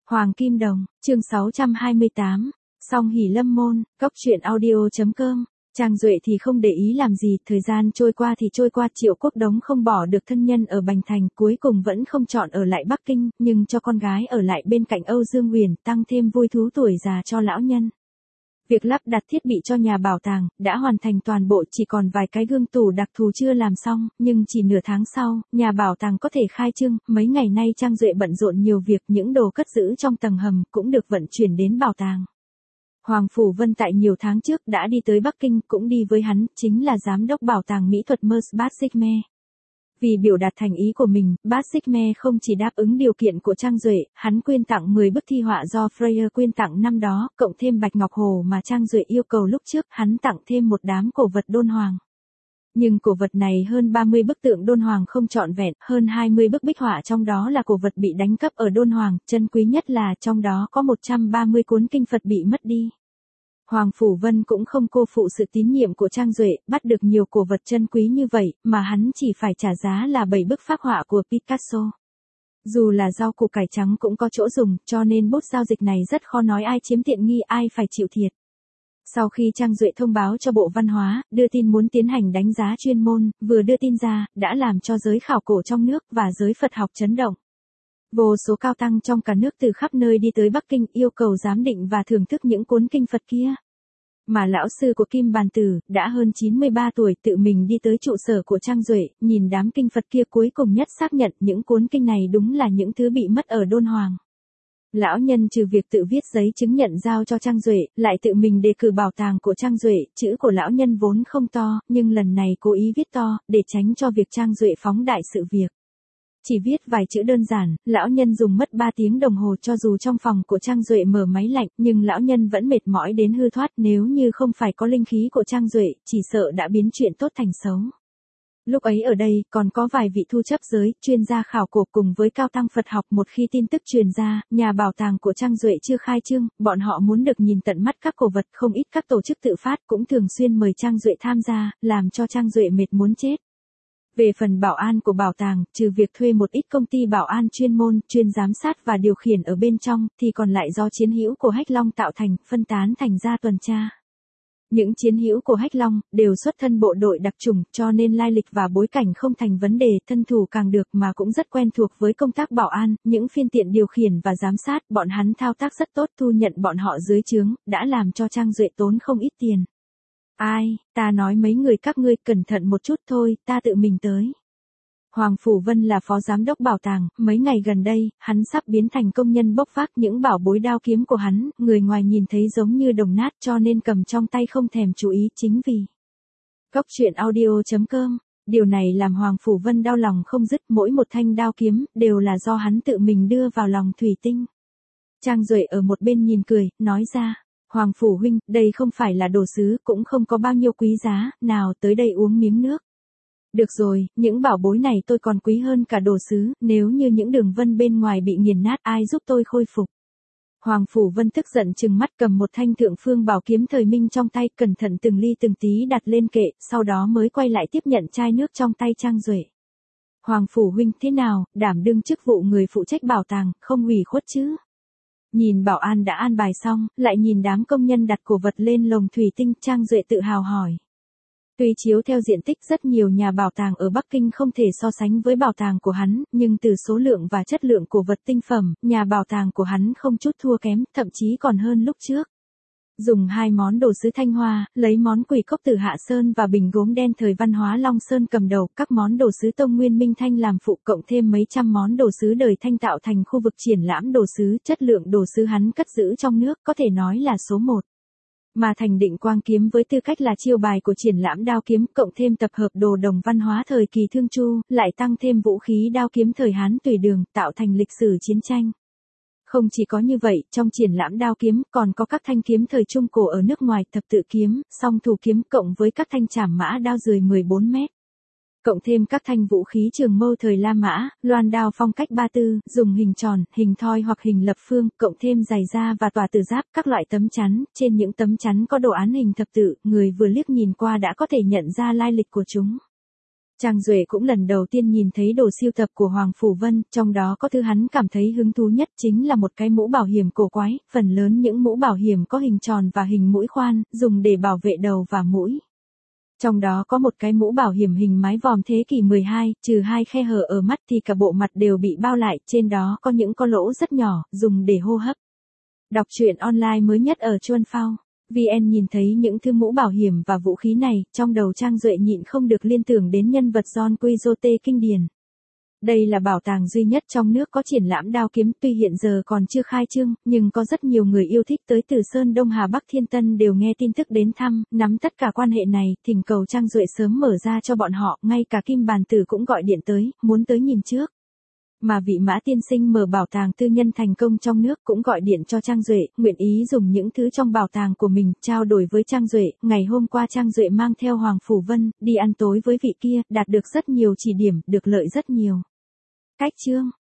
Hoàng Kim Đồng, chương 628, Song Hỷ Lâm Môn, Cốc truyện audio.com. Trang Duệ thì không để ý làm gì, thời gian trôi qua thì trôi qua. Triệu Quốc Đống không bỏ được thân nhân ở Bành Thành, cuối cùng vẫn không chọn ở lại Bắc Kinh, nhưng cho con gái ở lại bên cạnh Âu Dương Uyển, tăng thêm vui thú tuổi già cho lão nhân. Việc lắp đặt thiết bị cho nhà bảo tàng đã hoàn thành toàn bộ, chỉ còn vài cái gương tủ đặc thù chưa làm xong, nhưng chỉ nửa tháng sau, nhà bảo tàng có thể khai trương. Mấy ngày nay Trang Duệ bận rộn nhiều việc, những đồ cất giữ trong tầng hầm cũng được vận chuyển đến bảo tàng. Hoàng Phủ Vân tại nhiều tháng trước đã đi tới Bắc Kinh, cũng đi với hắn, chính là giám đốc bảo tàng mỹ thuật Merz Batsigme. Vì biểu đạt thành ý của mình, Batsigme không chỉ đáp ứng điều kiện của Trang Duệ, hắn quyên tặng 10 bức thi họa do Freyer quyên tặng năm đó, cộng thêm bạch ngọc hồ mà Trang Duệ yêu cầu lúc trước, hắn tặng thêm một đám cổ vật đôn hoàng. Nhưng cổ vật này hơn 30 bức tượng đôn hoàng không trọn vẹn, hơn 20 bức bích họa trong đó là cổ vật bị đánh cắp ở đôn hoàng, chân quý nhất là trong đó có 130 cuốn kinh Phật bị mất đi. Hoàng Phủ Vân cũng không cô phụ sự tín nhiệm của Trang Duệ, bắt được nhiều cổ vật chân quý như vậy, mà hắn chỉ phải trả giá là 7 bức phác họa của Picasso. Dù là rau củ cải trắng cũng có chỗ dùng, cho nên bút giao dịch này rất khó nói ai chiếm tiện nghi ai phải chịu thiệt. Sau khi Trang Duệ thông báo cho Bộ Văn hóa, đưa tin muốn tiến hành đánh giá chuyên môn, vừa đưa tin ra, đã làm cho giới khảo cổ trong nước và giới Phật học chấn động. Vô số cao tăng trong cả nước từ khắp nơi đi tới Bắc Kinh yêu cầu giám định và thưởng thức những cuốn kinh Phật kia. Mà lão sư của Kim Bàn Tử, đã hơn 93 tuổi, tự mình đi tới trụ sở của Trang Duệ, nhìn đám kinh Phật kia cuối cùng nhất xác nhận những cuốn kinh này đúng là những thứ bị mất ở đôn hoàng. Lão nhân trừ việc tự viết giấy chứng nhận giao cho Trang Duệ, lại tự mình đề cử bảo tàng của Trang Duệ, chữ của lão nhân vốn không to, nhưng lần này cố ý viết to, để tránh cho việc Trang Duệ phóng đại sự việc. Chỉ viết vài chữ đơn giản, lão nhân dùng mất 3 tiếng đồng hồ, cho dù trong phòng của Trang Duệ mở máy lạnh, nhưng lão nhân vẫn mệt mỏi đến hư thoát, nếu như không phải có linh khí của Trang Duệ, chỉ sợ đã biến chuyện tốt thành xấu. Lúc ấy ở đây, còn có vài vị thu chấp giới, chuyên gia khảo cổ cùng với cao tăng Phật học. Một khi tin tức truyền ra, nhà bảo tàng của Trang Duệ chưa khai trương, bọn họ muốn được nhìn tận mắt các cổ vật, không ít các tổ chức tự phát cũng thường xuyên mời Trang Duệ tham gia, làm cho Trang Duệ mệt muốn chết. Về phần bảo an của bảo tàng, trừ việc thuê một ít công ty bảo an chuyên môn, chuyên giám sát và điều khiển ở bên trong, thì còn lại do chiến hữu của Hách Long tạo thành, phân tán thành ra tuần tra. Những chiến hữu của Hách Long đều xuất thân bộ đội đặc chủng, cho nên lai lịch và bối cảnh không thành vấn đề, thân thủ càng được mà cũng rất quen thuộc với công tác bảo an, những phiên tiện điều khiển và giám sát, bọn hắn thao tác rất tốt, thu nhận bọn họ dưới trướng, đã làm cho Trang Duệ tốn không ít tiền. Ai, ta nói mấy người các ngươi cẩn thận một chút thôi, ta tự mình tới. Hoàng Phủ Vân là phó giám đốc bảo tàng, mấy ngày gần đây, hắn sắp biến thành công nhân bốc vác những bảo bối đao kiếm của hắn, người ngoài nhìn thấy giống như đồng nát cho nên cầm trong tay không thèm chú ý, chính vì Cốc truyện audio.com. Điều này làm Hoàng Phủ Vân đau lòng không dứt, mỗi một thanh đao kiếm, đều là do hắn tự mình đưa vào lòng thủy tinh. Trang Duệ ở một bên nhìn cười, nói ra, Hoàng Phủ huynh, đây không phải là đồ sứ, cũng không có bao nhiêu quý giá, nào tới đây uống miếng nước. Được rồi, những bảo bối này tôi còn quý hơn cả đồ sứ, nếu như những đường vân bên ngoài bị nghiền nát ai giúp tôi khôi phục. Hoàng Phủ Vân tức giận trừng mắt cầm một thanh thượng phương bảo kiếm thời minh trong tay, cẩn thận từng ly từng tí đặt lên kệ, sau đó mới quay lại tiếp nhận chai nước trong tay Trang Duệ. Hoàng Phủ huynh thế nào, đảm đương chức vụ người phụ trách bảo tàng, không ủy khuất chứ? Nhìn bảo an đã an bài xong, lại nhìn đám công nhân đặt cổ vật lên lồng thủy tinh, Trang Duệ tự hào hỏi. Tuy chiếu theo diện tích rất nhiều nhà bảo tàng ở Bắc Kinh không thể so sánh với bảo tàng của hắn, nhưng từ số lượng và chất lượng cổ vật tinh phẩm, nhà bảo tàng của hắn không chút thua kém, thậm chí còn hơn lúc trước. Dùng 2 món đồ sứ Thanh Hoa, lấy món quỷ cốc từ Hạ Sơn và bình gốm đen thời văn hóa Long Sơn cầm đầu, các món đồ sứ Tông Nguyên Minh Thanh làm phụ, cộng thêm mấy trăm món đồ sứ đời Thanh tạo thành khu vực triển lãm đồ sứ, chất lượng đồ sứ hắn cất giữ trong nước, có thể nói là số 1. Mà Thành Định Quang kiếm với tư cách là chiêu bài của triển lãm đao kiếm, cộng thêm tập hợp đồ đồng văn hóa thời kỳ Thương Chu, lại tăng thêm vũ khí đao kiếm thời Hán Tùy Đường, tạo thành lịch sử chiến tranh. Không chỉ có như vậy, trong triển lãm đao kiếm, còn có các thanh kiếm thời Trung Cổ ở nước ngoài, thập tự kiếm, song thủ kiếm, cộng với các thanh trảm mã đao rười 14 mét. Cộng thêm các thanh vũ khí trường mâu thời La Mã, loan đao phong cách ba tư, dùng hình tròn, hình thoi hoặc hình lập phương, cộng thêm giày da và tòa tử giáp, các loại tấm chắn, trên những tấm chắn có đồ án hình thập tự, người vừa liếc nhìn qua đã có thể nhận ra lai lịch của chúng. Trang Duệ cũng lần đầu tiên nhìn thấy đồ sưu tập của Hoàng Phủ Vân, trong đó có thứ hắn cảm thấy hứng thú nhất chính là một cái mũ bảo hiểm cổ quái, phần lớn những mũ bảo hiểm có hình tròn và hình mũi khoan, dùng để bảo vệ đầu và mũi. Trong đó có một cái mũ bảo hiểm hình mái vòm thế kỷ 12, trừ 2 khe hở ở mắt thì cả bộ mặt đều bị bao lại, trên đó có những có lỗ rất nhỏ, dùng để hô hấp. Đọc truyện online mới nhất ở Chuan Phao. VN nhìn thấy những thứ mũ bảo hiểm và vũ khí này, trong đầu Trang Duệ nhịn không được liên tưởng đến nhân vật Don Quixote kinh điển. Đây là bảo tàng duy nhất trong nước có triển lãm đao kiếm, tuy hiện giờ còn chưa khai trương, nhưng có rất nhiều người yêu thích tới từ Sơn Đông Hà Bắc Thiên Tân đều nghe tin tức đến thăm, nắm tất cả quan hệ này, thỉnh cầu Trang Duệ sớm mở ra cho bọn họ, ngay cả Kim Bàn Tử cũng gọi điện tới, muốn tới nhìn trước. Mà vị Mã tiên sinh mở bảo tàng tư nhân thành công trong nước cũng gọi điện cho Trang Duệ, nguyện ý dùng những thứ trong bảo tàng của mình, trao đổi với Trang Duệ. Ngày hôm qua Trang Duệ mang theo Hoàng Phủ Vân, đi ăn tối với vị kia, đạt được rất nhiều chỉ điểm, được lợi rất nhiều. Cách chương